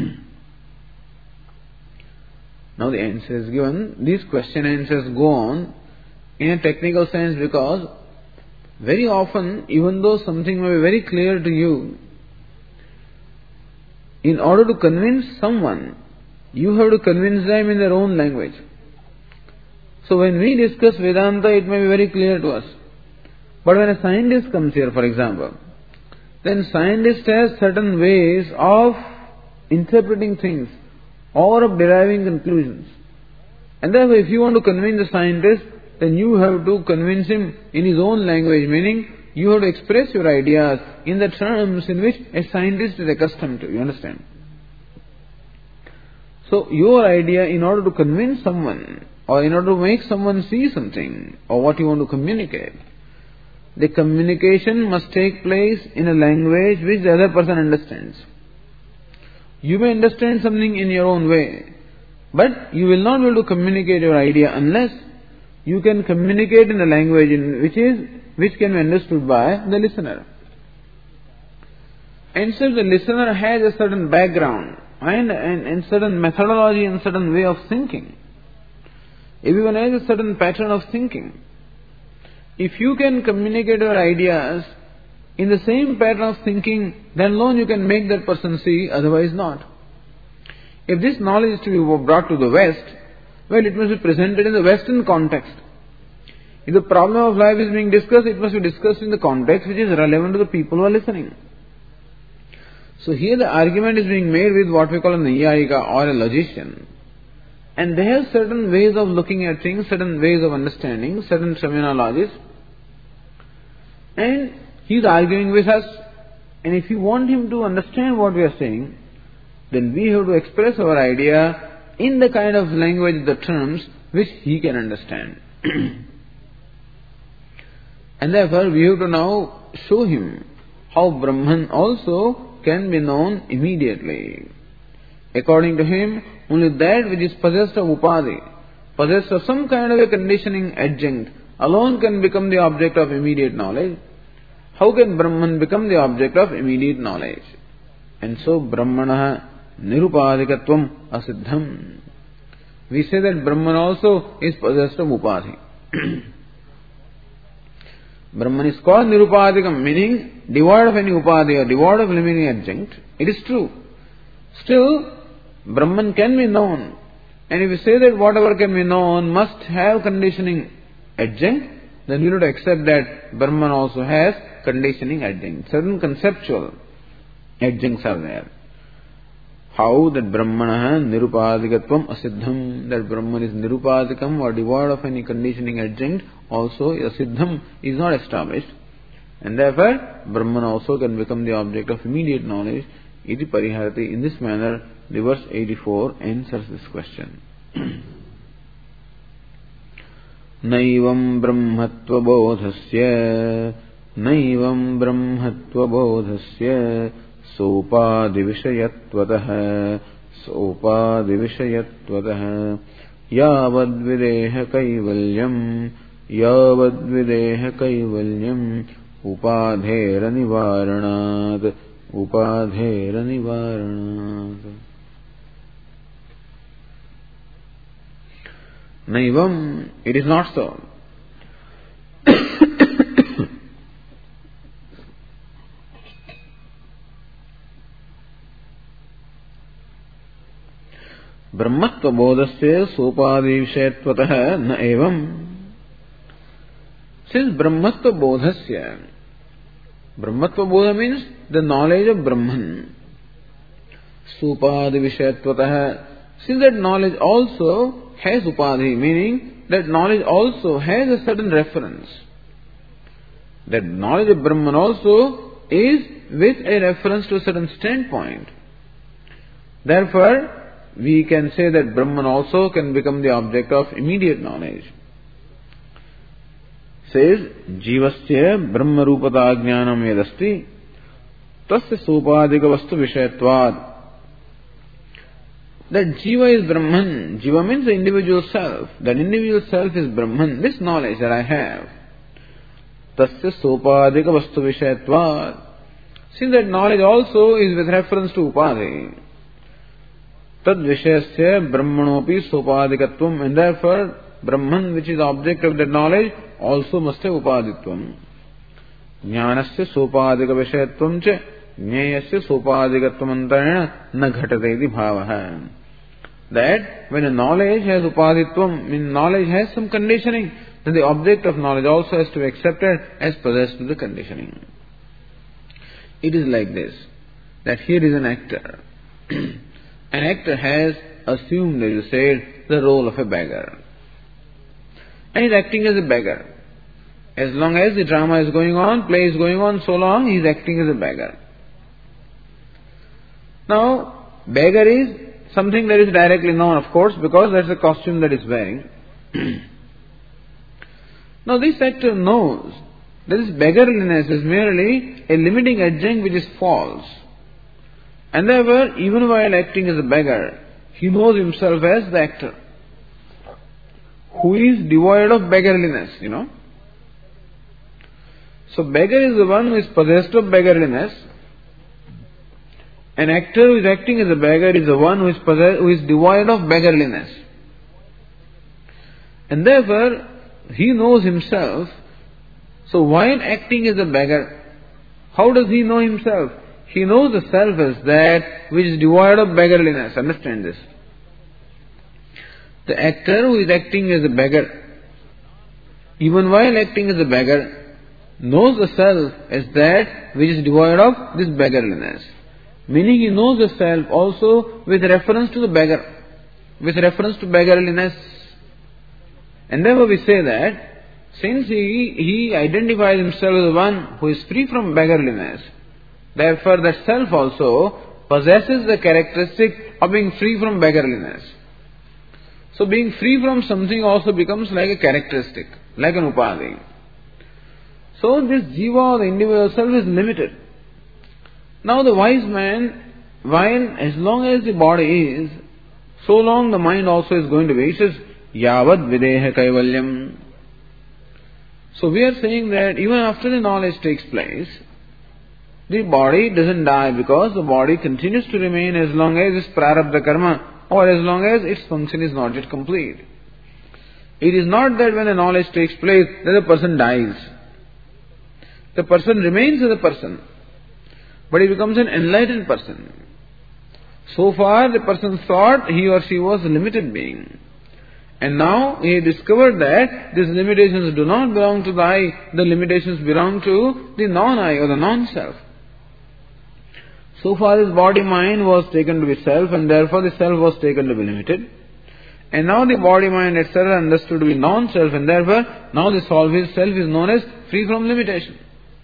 Now the answer is given. These question answers go on in a technical sense, because very often, even though something may be very clear to you, in order to convince someone, you have to convince them in their own language. So when we discuss Vedanta, it may be very clear to us. But when a scientist comes here, for example, then scientist has certain ways of interpreting things or of deriving conclusions. And therefore, if you want to convince the scientist, then you have to convince him in his own language, meaning you have to express your ideas in the terms in which a scientist is accustomed to. You understand? So your idea, in order to convince someone, or in order to make someone see something, or what you want to communicate, the communication must take place in a language which the other person understands. You may understand something in your own way, but you will not be able to communicate your idea unless you can communicate in a language in which is which can be understood by the listener. And so the listener has a certain background and, and, and certain methodology and certain way of thinking. Everyone has a certain pattern of thinking. If you can communicate your ideas in the same pattern of thinking, then alone you can make that person see, otherwise not. If this knowledge is to be brought to the West, well, it must be presented in the Western context. If the problem of life is being discussed, it must be discussed in the context which is relevant to the people who are listening. So here the argument is being made with what we call a Nayayika or a logician. And they have certain ways of looking at things, certain ways of understanding, certain terminologies. And he is arguing with us. And if you want him to understand what we are saying, then we have to express our idea in the kind of language, the terms which he can understand. And therefore we have to now show him how Brahman also can be known immediately. According to him, only that which is possessed of upadi, possessed of some kind of a conditioning adjunct, alone can become the object of immediate knowledge. how can Brahman become the object of immediate knowledge? And so Brahmana nirupadikatvam asiddham. We say that Brahman also is possessed of upadhi. Brahman is called nirupadikam, meaning devoid of any upadhi or devoid of limiting adjunct. It is true. Still, Brahman can be known. And if we say that whatever can be known must have conditioning adjunct, then we have to accept that Brahman also has conditioning adjunct. Certain conceptual adjuncts are there. How that Brahmana nirupadikatvam asiddham, that Brahman is nirupadikam or devoid of any conditioning adjunct, also asiddham is not established. And therefore, Brahman also can become the object of immediate knowledge. Iti pariharati. In this manner, the verse eighty-four answers this question. Naivam brahmatva bodhasya Naivam brahmatva bodhasya Sopadi vishayatvatah Sopadi vishayatvatah Yavad videha kaivalyam Yavad videha kaivalyam Upadhera nivaranad Upadhera nivaranad. Naivam, it is not so. Brahmatva bodhasya sopadi vishayatvatah na evam. Since Brahmatva bodhasya, Brahmatva bodha means the knowledge of Brahman. Supadi vishayatvatah. Since that knowledge also has upadhi, meaning that knowledge also has a certain reference. That knowledge of Brahman also is with a reference to a certain standpoint. Therefore, we can say that Brahman also can become the object of immediate knowledge. Says, Jivasya Brahma Rupata Jnanam Yadasti Tasya Sopadika Vastu Vishayatvad. That Jiva is Brahman. Jiva means the individual self. That individual self is Brahman. This knowledge that I have. Tasya Sopadika Vastu Vishayatvad. Since that knowledge also is with reference to Upadhi. Tad Vishayasya Brahmanopi Sopadikatvam. And therefore, Brahman, which is the object of that knowledge, also must have Upaditvam. Jnanasya Sopadika Vishayatvam cha Jnayasya Sopadikatvam antarena na ghatatedi bhavaha. That when a knowledge has Upaditvam, means knowledge has some conditioning, then the object of knowledge also has to be accepted as possessed with the conditioning. It is like this, that here is an actor. An actor has assumed, as you said, the role of a beggar. And he is acting as a beggar. As long as the drama is going on, play is going on, so long he is acting as a beggar. Now, beggar is something that is directly known, of course, because that's the costume that is wearing. Now, this actor knows that this beggarliness is merely a limiting adjunct which is false. And therefore, even while acting as a beggar, he knows himself as the actor, who is devoid of beggarliness, you know. So, beggar is the one who is possessed of beggarliness. An actor who is acting as a beggar is the one who is possessed, who is devoid of beggarliness. And therefore, he knows himself. So, while acting as a beggar, how does he know himself? He knows the self as that which is devoid of beggarliness. Understand this. The actor who is acting as a beggar, even while acting as a beggar, knows the self as that which is devoid of this beggarliness. Meaning he knows the self also with reference to the beggar, with reference to beggarliness. And therefore we say that since he, he identifies himself as the one who is free from beggarliness, therefore that self also possesses the characteristic of being free from beggarliness. So being free from something also becomes like a characteristic, like an upadhi. So this jiva, the individual self, is limited. Now the wise man, while as long as the body is, so long the mind also is going to be. He says, Yavad videha kaivalyam. So we are saying that even after the knowledge takes place, the body doesn't die because the body continues to remain as long as its prarabdha karma or as long as its function is not yet complete. It is not that when the knowledge takes place that the person dies. The person remains as a person, but he becomes an enlightened person. So far the person thought he or she was a limited being. And now he discovered that these limitations do not belong to the I, the limitations belong to the non-I or the non-self. So far his body-mind was taken to be self, and therefore the self was taken to be limited. And now the body-mind et cetera understood to be non-self, and therefore now the self is, self is known as free from limitation.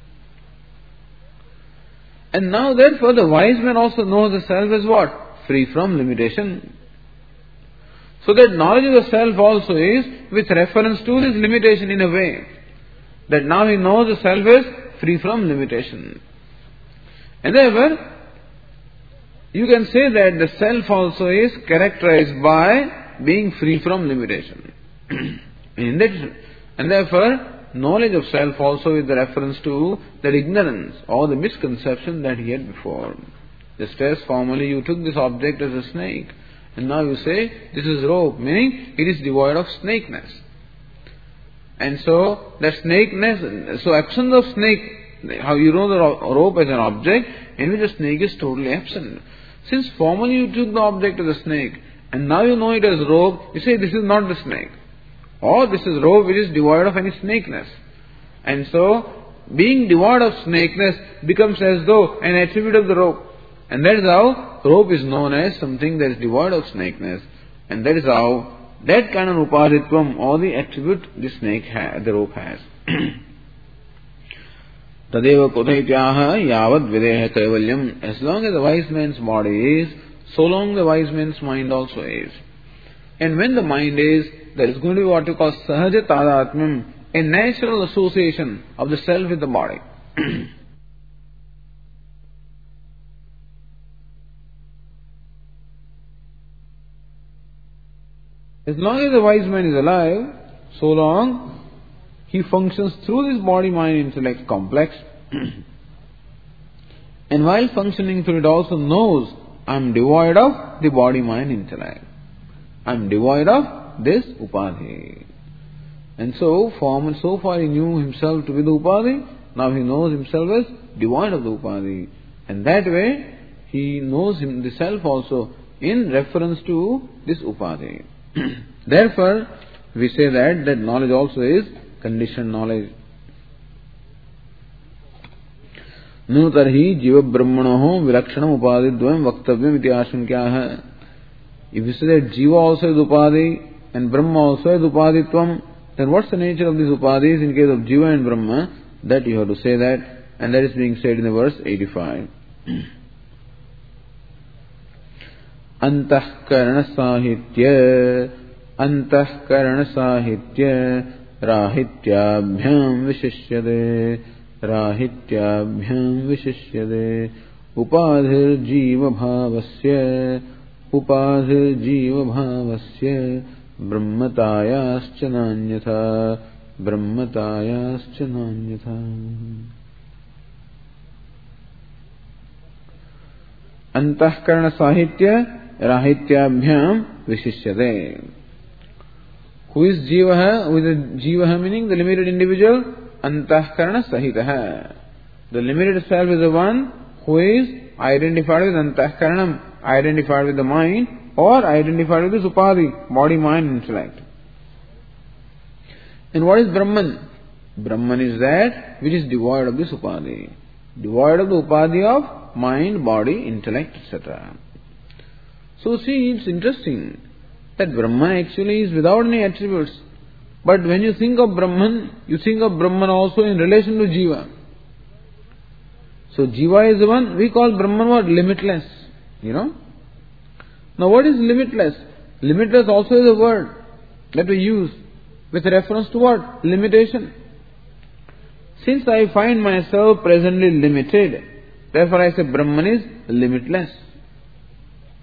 And now therefore the wise man also knows the self as what? Free from limitation. So that knowledge of the self also is with reference to this limitation in a way. That now he knows the self is free from limitation. And therefore, you can say that the self also is characterized by being free from limitation. In that, and therefore, knowledge of self also is the reference to that ignorance or the misconception that he had before. Just as formerly you took this object as a snake, and now you say this is rope, meaning it is devoid of snakeness. And so that snakeness, so absence of snake, how you know the rope as an object in which the snake is totally absent. Since formerly you took the object as a snake, and now you know it as rope, you say this is not the snake. Or this is rope which is devoid of any snakeness. And so, being devoid of snakeness becomes as though an attribute of the rope. And that is how rope is known as something that is devoid of snakeness. And that is how that kind of upaditvam or the attribute the snake has, the rope has. Tadeva kuthaityaha yavad videha kaivalyam. As long as the wise man's body is, so long the wise man's mind also is. And when the mind is, there is going to be what you call sahaja tadatmam, a natural association of the self with the body. As long as the wise man is alive, so long he functions through this body-mind intellect complex. And while functioning through it also knows, I am devoid of the body-mind intellect. I am devoid of this upadhi. And so, from so far he knew himself to be the upadhi, now he knows himself as devoid of the upadhi. And that way, he knows him, the self also in reference to this upadhi. Therefore, we say that that knowledge also is conditioned knowledge. Nu tarhi jiva brahmanoho vilakshanam upadidvayam vaktavyam iti ashankya hai. If you say that jiva also is upadhi and brahma also is upaditvam, then what's the nature of these upadhis in case of jiva and brahma? That you have to say that, and that is being said in the verse eighty-five. Antah karana sahitya antah karana sahitya rahityabhyam vishishyade rahityabhyam vishishyade upadhir jiva bhavasya upadhir jiva bhavasya brahmatayascha nanyatha brahmatayascha nanyatha. Antahkarana sahitya rahityabhyam vishishyade. Who is jivaha? Who is the jivaha meaning the limited individual? Antahkarana sahitaha. The limited self is the one who is identified with antahkaranam, identified with the mind, or identified with the upadhi, body, mind, intellect. And what is Brahman? Brahman is that which is devoid of this upadhi. Devoid of the upadhi of mind, body, intellect, et cetera. So see, it's interesting that Brahman actually is without any attributes. But when you think of Brahman, you think of Brahman also in relation to Jiva. So Jiva is the one we call Brahman what? Limitless. You know? Now what is limitless? Limitless also is a word that we use with reference to what? Limitation. Since I find myself presently limited, therefore I say Brahman is limitless.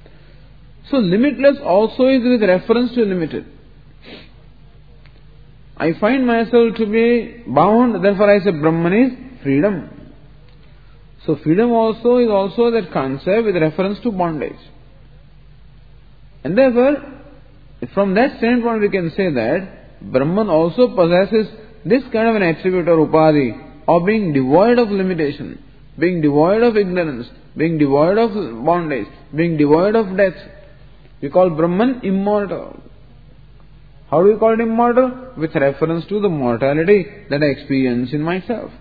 So limitless also is with reference to limited. I find myself to be bound, therefore I say Brahman is freedom. So freedom also is also that concept with reference to bondage. And therefore, from that standpoint we can say that Brahman also possesses this kind of an attribute or upadhi of being devoid of limitation, being devoid of ignorance, being devoid of bondage, being devoid of death. We call Brahman immortal. How do we call it immortal? With reference to the mortality that I experience in myself.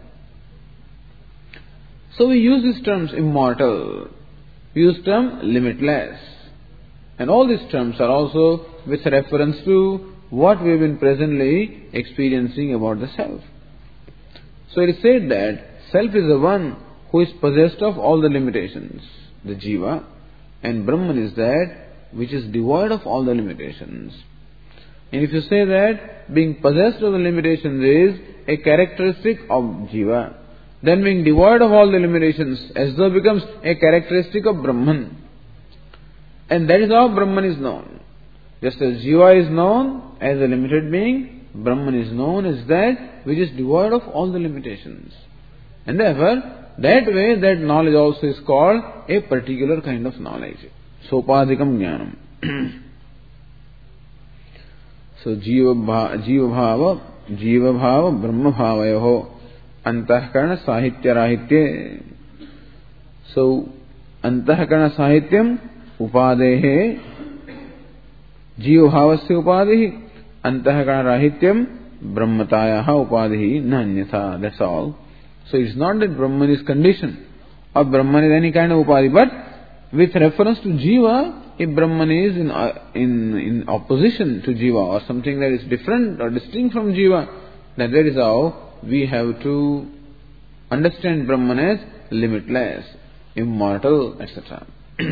So we use these terms immortal, we use term limitless. And all these terms are also with reference to what we have been presently experiencing about the self. So it is said that self is the one who is possessed of all the limitations, the jiva, and Brahman is that which is devoid of all the limitations. And if you say that being possessed of the limitations is a characteristic of jiva, then being devoid of all the limitations as though becomes a characteristic of Brahman. And that is how Brahman is known. Just as jiva is known as a limited being, Brahman is known as that which is devoid of all the limitations. And therefore, that way that knowledge also is called a particular kind of knowledge. Sopadikam jnanam. So jiva bhava, jiva bhava, brahma bhavayoho, antahkarana sahitya rahitye. So antahkarana sahityam upadehe, jiva bhavasya upadehi, antahkarana rahityam brahmatayaha upadehi nanyatha. That's all. So it's not that Brahman is conditioned or Brahman is any kind of upadhi, but with reference to jiva, if Brahman is in, uh, in, in opposition to jiva or something that is different or distinct from jiva, then that is how we have to understand Brahman as limitless, immortal, et cetera.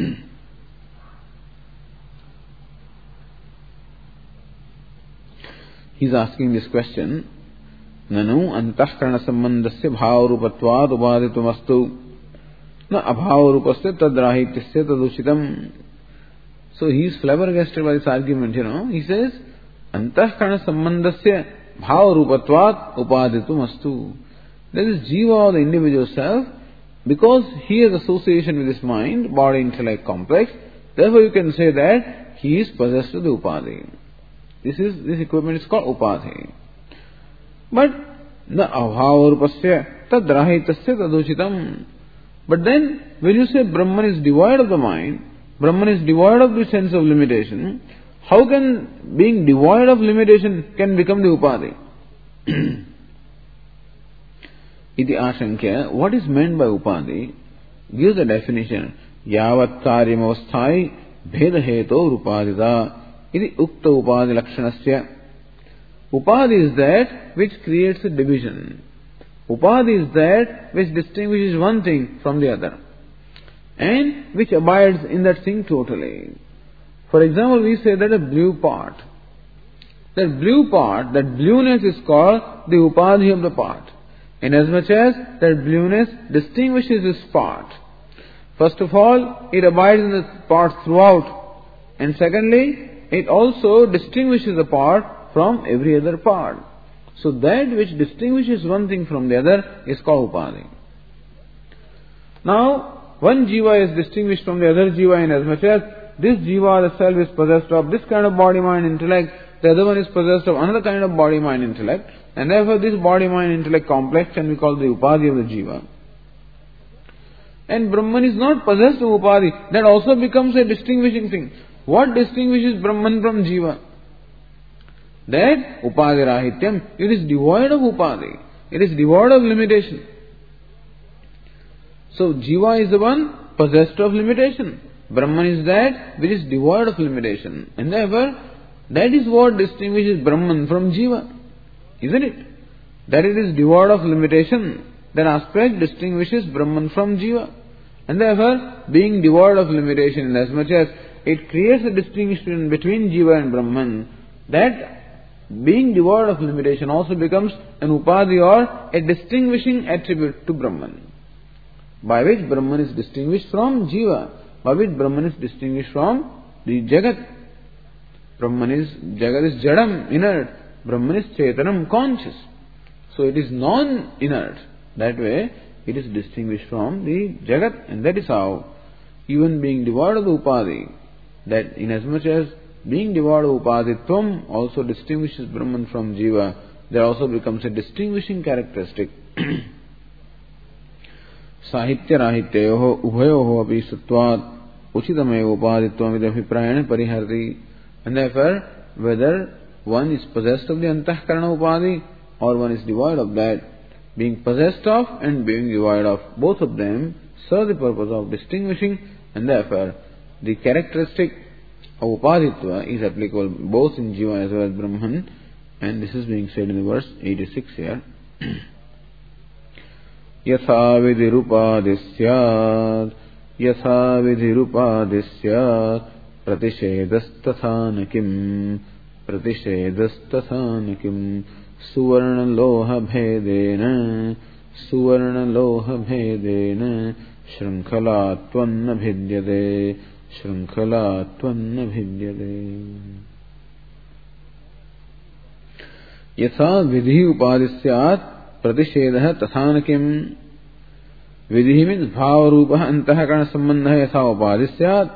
He is asking this question, Nanu antahkarana sambandhasya bhavarupatvad ubadhitumastu na abhavarupasya tadrahityasya taduchitam. So he is flabbergasted by this argument, you know. He says, antahkarana sambandhasya bhavarupatvad ubadhitumastu. That is jiva, the individual self, because he has association with his mind, body, intellect, complex, therefore you can say that he is possessed with the upadhi. This is, this equipment is called upadhi. But the abhavarupasya tadrahitasya taduchitam. But then when you say Brahman is devoid of the mind, Brahman is devoid of the sense of limitation, how can being devoid of limitation can become the upadhi? Iti ashankya, what is meant by upadhi? Gives the definition. Yavat karyam avasthai bheda heto rupadita. Iti ukta upadhi lakshanasya. Upadhi is that which creates a division. Upadhi is that which distinguishes one thing from the other, and which abides in that thing totally. For example, we say that a blue part. That blue part, that blueness is called the upadhi of the part, inasmuch as that blueness distinguishes this part. First of all, it abides in the part throughout, and secondly, it also distinguishes the part from every other part. So that which distinguishes one thing from the other is called upadhi. Now, one jiva is distinguished from the other jiva in as much as this jiva, the self, is possessed of this kind of body, mind, intellect, the other one is possessed of another kind of body, mind, intellect, and therefore this body, mind, intellect complex can be called the upadhi of the jiva. And Brahman is not possessed of upadhi. That also becomes a distinguishing thing. What distinguishes Brahman from jiva? That upadhi rahityam, it is devoid of upadhi. It is devoid of limitation. So jiva is the one possessed of limitation. Brahman is that which is devoid of limitation. And therefore, that is what distinguishes Brahman from jiva. Isn't it? That it is devoid of limitation. That aspect distinguishes Brahman from jiva. And therefore, being devoid of limitation, as much as it creates a distinction between jiva and Brahman, that being devoid of limitation also becomes an upadhi or a distinguishing attribute to Brahman, by which Brahman is distinguished from jiva, by which Brahman is distinguished from the Jagat. Brahman is, Jagat is Jadam, inert. Brahman is Chetanam, conscious. So it is non-inert. That way it is distinguished from the Jagat, and that is how, even being devoid of the Upadi, that inasmuch as being devoid of Upaditvam also distinguishes Brahman from Jiva, there also becomes a distinguishing characteristic. Sahitya rahityayoho ubhayoho api satvat uchitamev upaditvam vidabhiprayana pariharti. And therefore, whether one is possessed of the antahkarana upadi or one is devoid of that, being possessed of and being devoid of, both of them serve the purpose of distinguishing, and therefore the characteristic of upaditva is applicable both in Jiva as well as Brahman, and this is being said in the verse eighty-six here. Yatha vidhirupadishyat yatha vidhirupadishyat pratishedastathanakim pratishedastathanakim suvarna loha bhedena suvarna loha bhedena shrinkhalatvanna bhidyate shrinkhalatvanna bhidyate. Yatha vidhi upadisyat pratishedah tathanakim. Vidhi means bhava rupa antahakarana sambandha yatha upadisyat.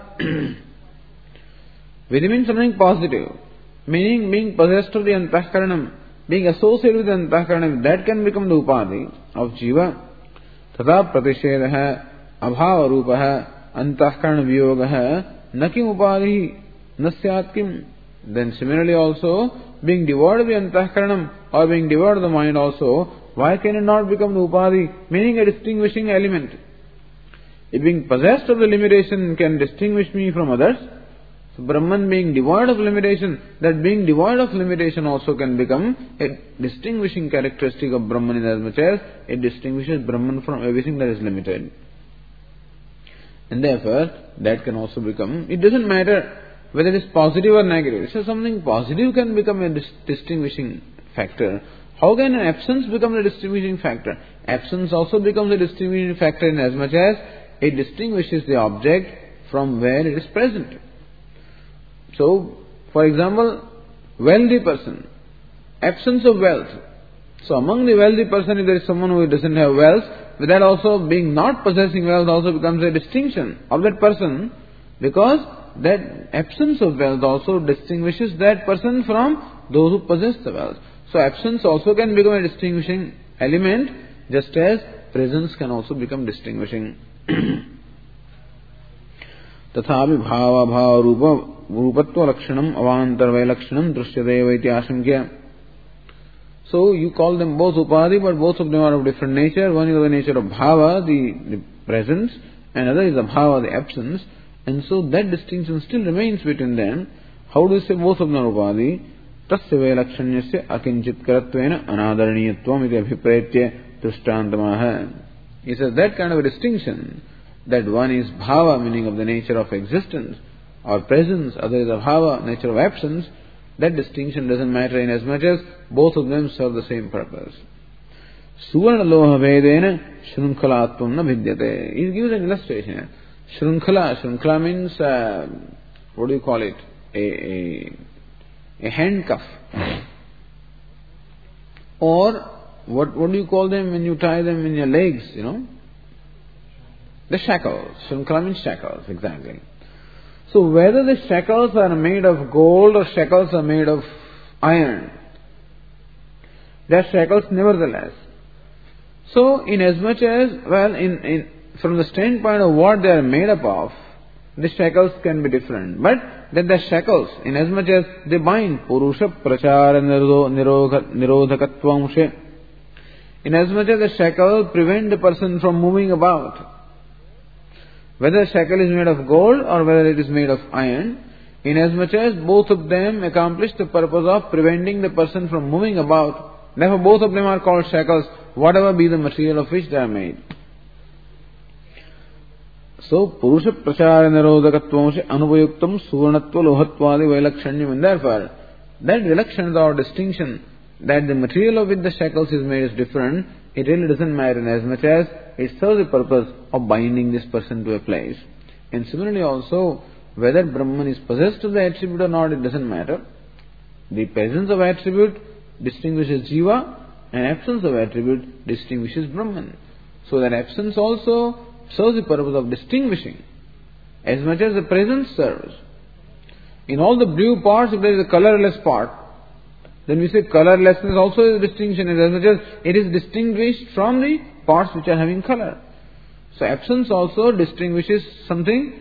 Vidhi means something positive, meaning being possessed of the antahkaranam, being associated with the antahkaranam, that can become the upadi of jiva. Tata pratishedah abhava rupa antahkarana viyogaha nakim upadi nasyat kim. Then similarly also, being devoid of the antahkaranam or being devoid of the mind also, why can it not become the upadi, meaning a distinguishing element? If being possessed of the limitation can distinguish me from others, so Brahman being devoid of limitation, that being devoid of limitation also can become a distinguishing characteristic of Brahman, in as much as it distinguishes Brahman from everything that is limited. And therefore, that can also become, it doesn't matter whether it is positive or negative. So something positive can become a dis- distinguishing factor. How can an absence become a distinguishing factor? Absence also becomes a distinguishing factor in as much as it distinguishes the object from where it is present. So, for example, wealthy person, absence of wealth. So among the wealthy person, if there is someone who doesn't have wealth, with that also being not possessing wealth also becomes a distinction of that person, because that absence of wealth also distinguishes that person from those who possess the wealth. So absence also can become a distinguishing element, just as presence can also become distinguishing. Tathapi bhava bhava rupa rupatva lakshanam avantarvaya lakshanam drushyadeva iti ashankya. So you call them both upadi, but both of them are of different nature. One is of the nature of bhava, the, the presence, and other is the bhava, the absence. And so that distinction still remains between them. How do you say both of them are upadi? Tasya velakshanyasya akinchit karatvena anadarniyatvam iti abhipretya drishtantamaha. He says that kind of a distinction, that one is bhava, meaning of the nature of existence or presence, other is abhava, nature of absence, that distinction doesn't matter in as much as both of them serve the same purpose. Suvarna loha vedena shrunkhalatvam na bhidyate. He gives an illustration. Shrunkhala, shrunkhala means, uh, what do you call it? A, a, a handcuff. Or, what, what do you call them when you tie them in your legs, you know? The shackles. Shrunkhala means shackles, exactly. So whether the shackles are made of gold or shackles are made of iron, they are shackles nevertheless. So in as much as, well, in, in from the standpoint of what they are made up of, the shackles can be different. But that the shackles, in as much as they bind, purusha prachara nirodhakatvamshe, in as much as the shackle prevent the person from moving about. Whether shackle is made of gold or whether it is made of iron, in as much as both of them accomplish the purpose of preventing the person from moving about, therefore both of them are called shackles, whatever be the material of which they are made. So, Purusha Prachara Nirodhakatvamshe Anupayuktam Suvarnatva Lohatvadi Vailakshanyam, and therefore, that vilakshanata or distinction, that the material of which the shackles is made is different, it really doesn't matter in as much as it serves the purpose of binding this person to a place. And similarly also, whether Brahman is possessed of the attribute or not, it doesn't matter. The presence of attribute distinguishes Jiva, and absence of attribute distinguishes Brahman. So that absence also serves the purpose of distinguishing as much as the presence serves. In all the blue parts, if there is a colorless part, then we say colorlessness also is a distinction as much as it is distinguished from the parts which are having color. So absence also distinguishes something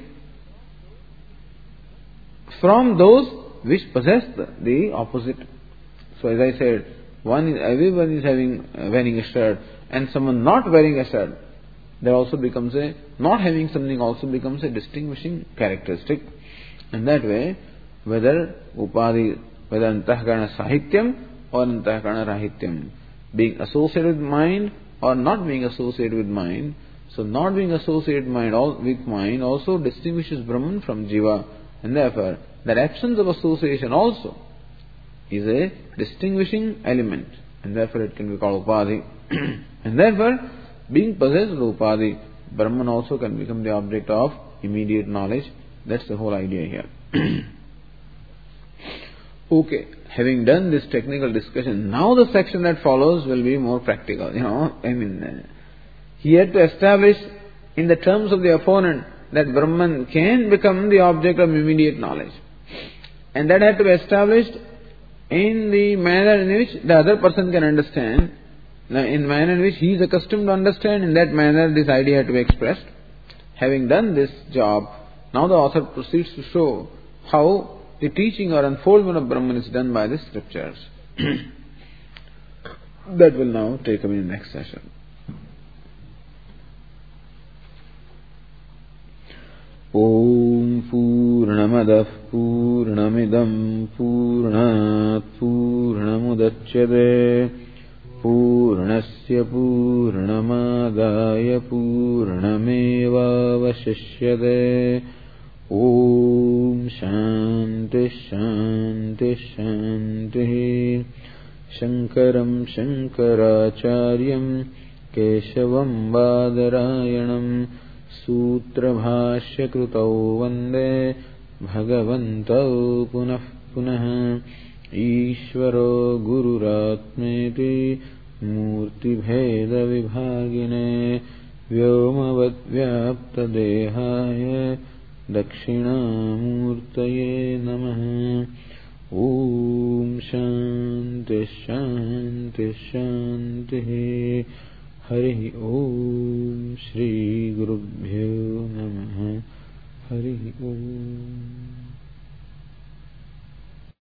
from those which possess the, the opposite. So as I said, one is, everyone is having uh, wearing a shirt and someone not wearing a shirt, there also becomes a, not having something also becomes a distinguishing characteristic. And that way, whether upadhi, whether antahkarana sahityam or antahkarana rahityam, being associated with mind or not being associated with mind, so not being associated mind all, with mind also distinguishes Brahman from Jiva, and therefore that absence of association also is a distinguishing element, and therefore it can be called upadhi. And therefore, being possessed with upadhi, Brahman also can become the object of immediate knowledge. That's the whole idea here. Okay, having done this technical discussion, now the section that follows will be more practical. You know, I mean, uh, he had to establish in the terms of the opponent that Brahman can become the object of immediate knowledge. And that had to be established in the manner in which the other person can understand, in the manner in which he is accustomed to understand. In that manner this idea had to be expressed. Having done this job, now the author proceeds to show how the teaching or unfoldment of Brahman is done by the scriptures. That will now take up in the next session. Om Purnamadah Purnamidam Purnat Purnamudachyate Purnasya Purnamadaya Purnameva Vashishyate. Om Shanti Shanti Shanti. Shankaram Shankaracharyam Keshavam Badarayanam Sutra Bhashya Krutau Vande Bhagavantau Punah Punah. Ishvaro Gururatmeti Murti Bheda Vibhagine Vyomavad Vyapta Dehaya Dakshinamurtaye Namaha. Om Shanti Shanti Shanti. Hari Om Shri Gurubhyo Namaha. Hari Om.